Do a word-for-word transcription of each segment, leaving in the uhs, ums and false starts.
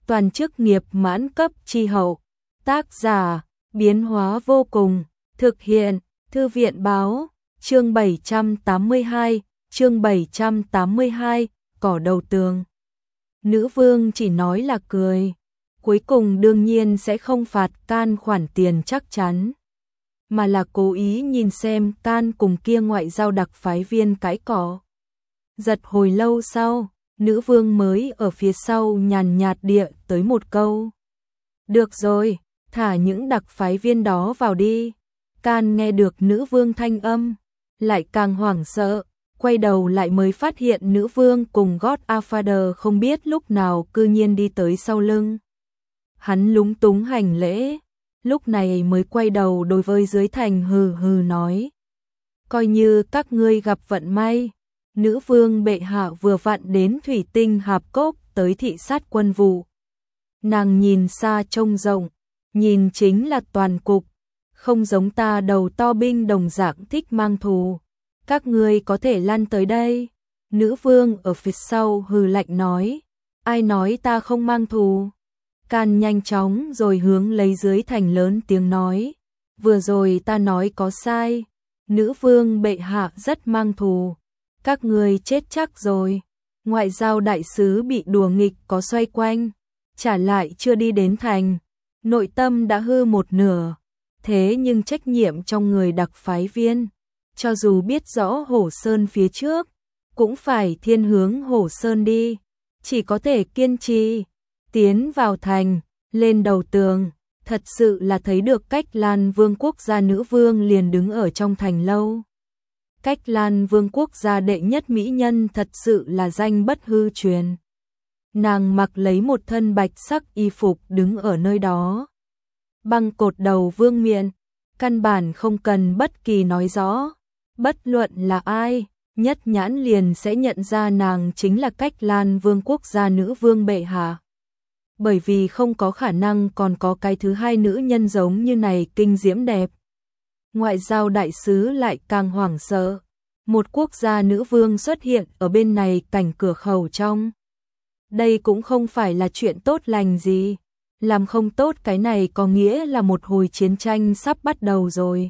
toàn chức nghiệp mãn cấp chi hậu. Tác giả, biến hóa vô cùng, thực hiện, Thư viện báo, chương bảy trăm tám mươi hai, chương bảy trăm tám mươi hai, cỏ đầu tường. Nữ vương chỉ nói là cười, cuối cùng đương nhiên sẽ không phạt Can khoản tiền chắc chắn, mà là cố ý nhìn xem Can cùng kia ngoại giao đặc phái viên cãi cỏ. Giật hồi lâu sau, nữ vương mới ở phía sau nhàn nhạt địa tới một câu. Được rồi, thả những đặc phái viên đó vào đi. Can nghe được nữ vương thanh âm, lại càng hoảng sợ, quay đầu lại mới phát hiện nữ vương cùng Godfather không biết lúc nào cư nhiên đi tới sau lưng. Hắn lúng túng hành lễ, lúc này mới quay đầu đối với dưới thành hừ hừ nói. Coi như các ngươi gặp vận may, nữ vương bệ hạ vừa vặn đến thủy tinh hạp cốc tới thị sát quân vụ. Nàng nhìn xa trông rộng, nhìn chính là toàn cục, không giống ta đầu to binh đồng dạng thích mang thù. Các ngươi có thể lăn tới đây. Nữ vương ở phía sau hừ lạnh nói. Ai nói ta không mang thù? Can nhanh chóng rồi hướng lấy dưới thành lớn tiếng nói. Vừa rồi ta nói có sai. Nữ vương bệ hạ rất mang thù. Các ngươi chết chắc rồi. Ngoại giao đại sứ bị đùa nghịch có xoay quanh, trả lại chưa đi đến thành, nội tâm đã hư một nửa. Thế nhưng trách nhiệm trong người đặc phái viên, cho dù biết rõ Hổ Sơn phía trước, cũng phải thiên hướng Hổ Sơn đi, chỉ có thể kiên trì, tiến vào thành, lên đầu tường. Thật sự là thấy được Cách Lan Vương quốc gia nữ vương liền đứng ở trong thành lâu. Cách Lan Vương quốc gia đệ nhất mỹ nhân thật sự là danh bất hư truyền. Nàng mặc lấy một thân bạch sắc y phục đứng ở nơi đó. Băng cột đầu vương miện, căn bản không cần bất kỳ nói rõ. Bất luận là ai, nhất nhãn liền sẽ nhận ra nàng chính là Cách Lan Vương quốc gia nữ vương bệ hạ. Bởi vì không có khả năng còn có cái thứ hai nữ nhân giống như này kinh diễm đẹp. Ngoại giao đại sứ lại càng hoảng sợ. Một quốc gia nữ vương xuất hiện ở bên này cảnh cửa khẩu trong. Đây cũng không phải là chuyện tốt lành gì. Làm không tốt cái này có nghĩa là một hồi chiến tranh sắp bắt đầu rồi.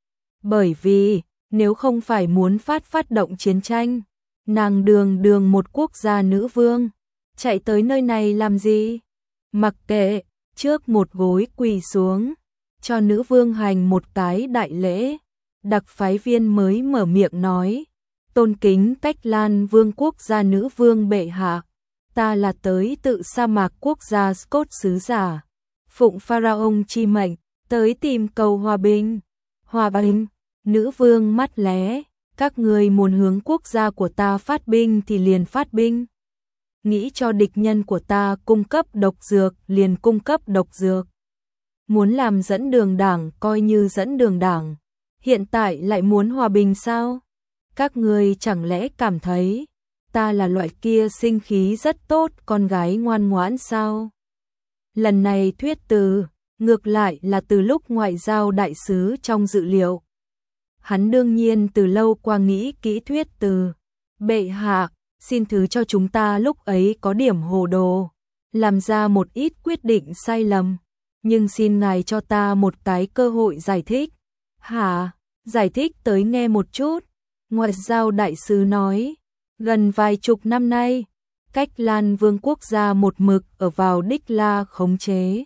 Bởi vì, nếu không phải muốn phát phát động chiến tranh, nàng đường đường một quốc gia nữ vương, chạy tới nơi này làm gì? Mặc kệ, trước một gối quỳ xuống, cho nữ vương hành một cái đại lễ, đặc phái viên mới mở miệng nói, tôn kính Cách Lan Vương quốc gia nữ vương bệ hạ, ta là tới tự sa mạc quốc gia Scott sứ giả, phụng pharaoh chi mệnh, tới tìm cầu hòa bình. Hòa bình, nữ vương mắt lé, các người muốn hướng quốc gia của ta phát binh thì liền phát binh. Nghĩ cho địch nhân của ta cung cấp độc dược liền cung cấp độc dược. Muốn làm dẫn đường đảng coi như dẫn đường đảng. Hiện tại lại muốn hòa bình sao? Các người chẳng lẽ cảm thấy ta là loại kia sinh khí rất tốt con gái ngoan ngoãn sao? Lần này thuyết từ, ngược lại là từ lúc ngoại giao đại sứ trong dự liệu. Hắn đương nhiên từ lâu qua nghĩ kỹ thuyết từ. Bệ hạ, xin thứ cho chúng ta lúc ấy có điểm hồ đồ, làm ra một ít quyết định sai lầm, nhưng xin ngài cho ta một cái cơ hội giải thích. Hả? Giải thích tới nghe một chút. Ngoại giao đại sứ nói, gần vài chục năm nay, Cách Lan Vương quốc gia một mực ở vào Đích La khống chế.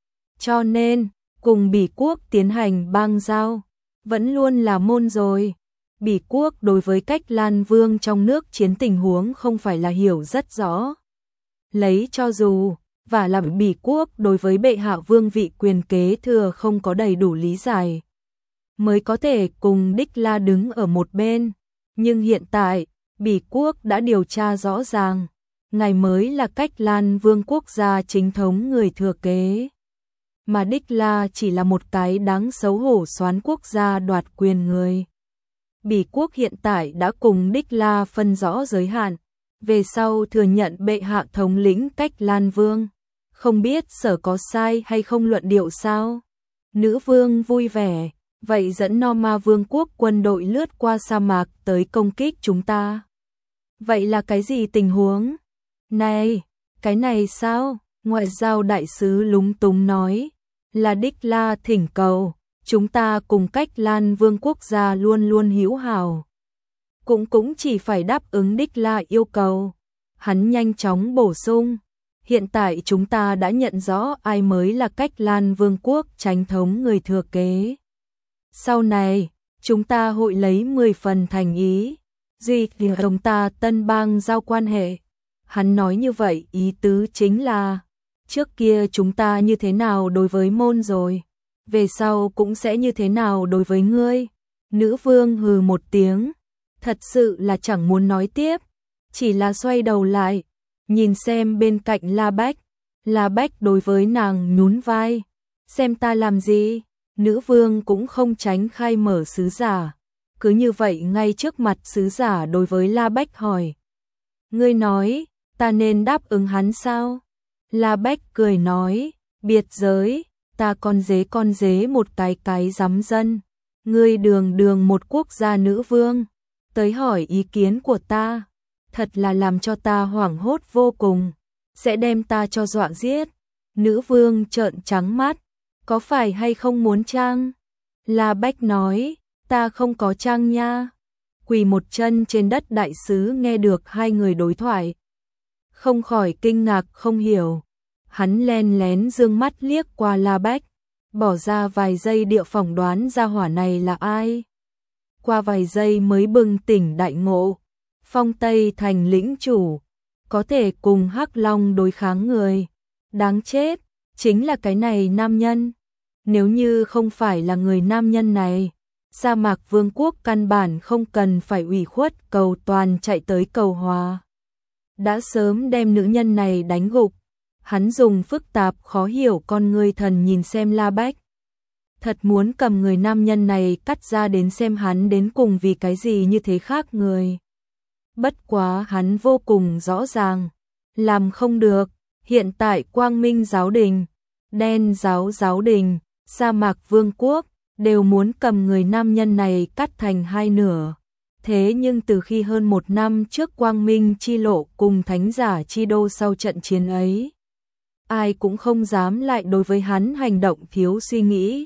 Cho nên, cùng Bỉ quốc tiến hành bang giao, vẫn luôn là môn rồi. Bỉ quốc đối với Cách Lan Vương trong nước chiến tình huống không phải là hiểu rất rõ. Lấy cho dù, và là Bỉ quốc đối với bệ hạ vương vị quyền kế thừa không có đầy đủ lý giải, mới có thể cùng Đích La đứng ở một bên. Nhưng hiện tại, Bỉ quốc đã điều tra rõ ràng, ngài mới là Cách Lan Vương quốc gia chính thống người thừa kế. Mà Đích La chỉ là một cái đáng xấu hổ soán quốc gia đoạt quyền người. Bỉ quốc hiện tại đã cùng Đích La phân rõ giới hạn, về sau thừa nhận bệ hạ thống lĩnh Cách Lan Vương. Không biết sở có sai hay không luận điệu sao? Nữ vương vui vẻ, vậy dẫn Norma Vương quốc quân đội lướt qua sa mạc tới công kích chúng ta. Vậy là cái gì tình huống? Này, cái này sao? Ngoại giao đại sứ lúng túng nói, là Đích La thỉnh cầu, chúng ta cùng Cách Lan Vương quốc gia luôn luôn hữu hảo. Cũng cũng chỉ phải đáp ứng Đích La yêu cầu. Hắn nhanh chóng bổ sung, hiện tại chúng ta đã nhận rõ ai mới là Cách Lan Vương quốc chánh thống người thừa kế. Sau này, chúng ta hội lấy mười phần thành ý, duy thì chúng ta tân bang giao quan hệ. Hắn nói như vậy ý tứ chính là, trước kia chúng ta như thế nào đối với môn rồi, về sau cũng sẽ như thế nào đối với ngươi. Nữ vương hừ một tiếng, thật sự là chẳng muốn nói tiếp, chỉ là xoay đầu lại, nhìn xem bên cạnh La Bách. La Bách đối với nàng nhún vai, xem ta làm gì. Nữ vương cũng không tránh khai mở sứ giả, cứ như vậy ngay trước mặt sứ giả đối với La Bách hỏi, ngươi nói, ta nên đáp ứng hắn sao? La Bách cười nói, biệt giới, ta con dế con dế một cái cái dám dân, ngươi đường đường một quốc gia nữ vương, tới hỏi ý kiến của ta, thật là làm cho ta hoảng hốt vô cùng, sẽ đem ta cho dọa giết. Nữ vương trợn trắng mắt, có phải hay không muốn trang? La Bách nói, ta không có trang nha. Quỳ một chân trên đất đại sứ nghe được hai người đối thoại, không khỏi kinh ngạc không hiểu. Hắn len lén dương mắt liếc qua La Bách, bỏ ra vài giây địa phỏng đoán ra hỏa này là ai. Qua vài giây mới bừng tỉnh đại ngộ, Phong Tây thành lĩnh chủ, có thể cùng Hắc Long đối kháng người. Đáng chết, chính là cái này nam nhân. Nếu như không phải là người nam nhân này, Sa Mạc Vương quốc căn bản không cần phải ủy khuất cầu toàn chạy tới cầu hòa. Đã sớm đem nữ nhân này đánh gục. Hắn dùng phức tạp khó hiểu con ngươi thần nhìn xem La Bách. Thật muốn cầm người nam nhân này cắt ra đến xem hắn đến cùng vì cái gì như thế khác người. Bất quá hắn vô cùng rõ ràng, làm không được. Hiện tại Quang Minh giáo đình, Đen giáo giáo đình, Sa Mạc Vương quốc đều muốn cầm người nam nhân này cắt thành hai nửa. Thế nhưng từ khi hơn một năm trước Quang Minh chi lộ cùng Thánh giả chi đô sau trận chiến ấy, ai cũng không dám lại đối với hắn hành động thiếu suy nghĩ.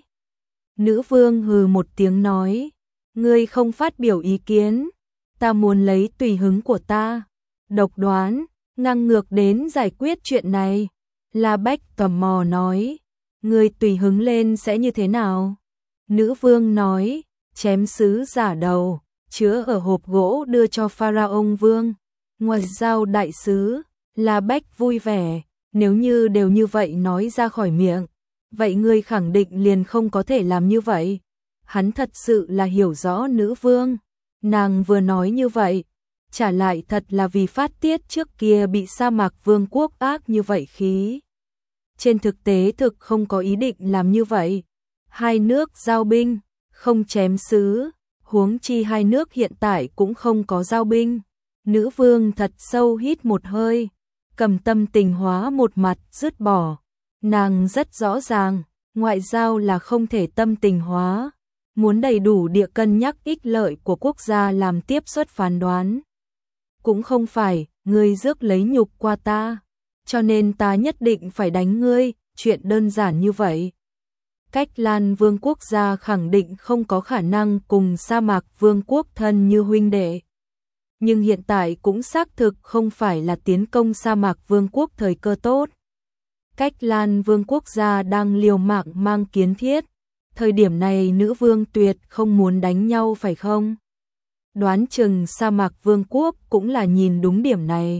Nữ vương hừ một tiếng nói, ngươi không phát biểu ý kiến, ta muốn lấy tùy hứng của ta, độc đoán, ngang ngược đến giải quyết chuyện này. La Bách tò mò nói, ngươi tùy hứng lên sẽ như thế nào? Nữ vương nói, chém sứ giả đầu, chứa ở hộp gỗ đưa cho Pharaoh vương. Ngoại giao đại sứ, La Bách vui vẻ, nếu như đều như vậy nói ra khỏi miệng, vậy ngươi khẳng định liền không có thể làm như vậy. Hắn thật sự là hiểu rõ nữ vương, nàng vừa nói như vậy, trả lại thật là vì phát tiết trước kia bị Sa Mạc Vương quốc ác như vậy khí. Trên thực tế thực không có ý định làm như vậy. Hai nước giao binh, không chém sứ, huống chi hai nước hiện tại cũng không có giao binh. Nữ vương thật sâu hít một hơi, cầm tâm tình hóa một mặt dứt bỏ. Nàng rất rõ ràng, ngoại giao là không thể tâm tình hóa, muốn đầy đủ địa cân nhắc ích lợi của quốc gia làm tiếp xuất phán đoán. Cũng không phải, ngươi rước lấy nhục qua ta, cho nên ta nhất định phải đánh ngươi, chuyện đơn giản như vậy. Cách Lan Vương quốc gia khẳng định không có khả năng cùng Sa Mạc Vương quốc thân như huynh đệ. Nhưng hiện tại cũng xác thực không phải là tiến công Sa Mạc Vương quốc thời cơ tốt. Cách Lan Vương quốc gia đang liều mạng mang kiến thiết. Thời điểm này nữ vương tuyệt không muốn đánh nhau phải không? Đoán chừng Sa Mạc Vương quốc cũng là nhìn đúng điểm này.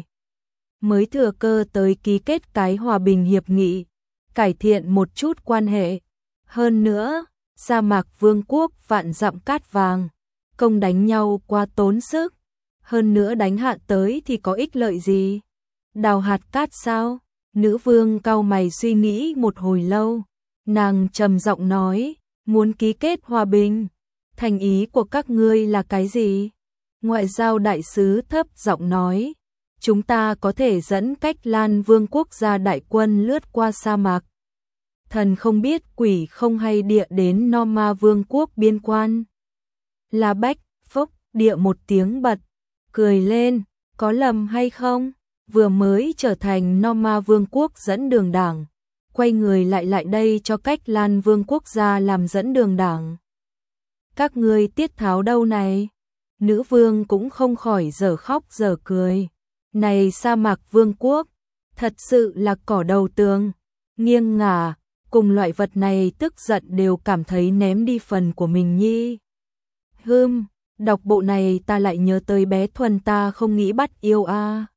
Mới thừa cơ tới ký kết cái hòa bình hiệp nghị, cải thiện một chút quan hệ. Hơn nữa, Sa Mạc Vương quốc vạn dặm cát vàng, công đánh nhau quá tốn sức. Hơn nữa đánh hạ tới thì có ích lợi gì? Đào hạt cát sao? Nữ vương cau mày suy nghĩ một hồi lâu. Nàng trầm giọng nói, muốn ký kết hòa bình. Thành ý của các ngươi là cái gì? Ngoại giao đại sứ thấp giọng nói, chúng ta có thể dẫn Cách Lan Vương quốc gia đại quân lướt qua sa mạc. Thần không biết quỷ không hay địa đến Norma Vương quốc biên quan. La Bách phốc địa một tiếng bật, cười lên, có lầm hay không? vừa mới trở thành Norma Vương quốc dẫn đường đảng, quay người lại lại đây cho Cách Lan Vương quốc gia làm dẫn đường đảng. Các ngươi tiết tháo đâu này? Nữ vương cũng không khỏi dở khóc dở cười. Này sa mạc vương quốc, thật sự là cỏ đầu tường, nghiêng ngả, cùng loại vật này tức giận đều cảm thấy ném đi phần của mình nhi. Hưm, đọc bộ này ta lại nhớ tới bé Thuần ta không nghĩ bắt yêu a.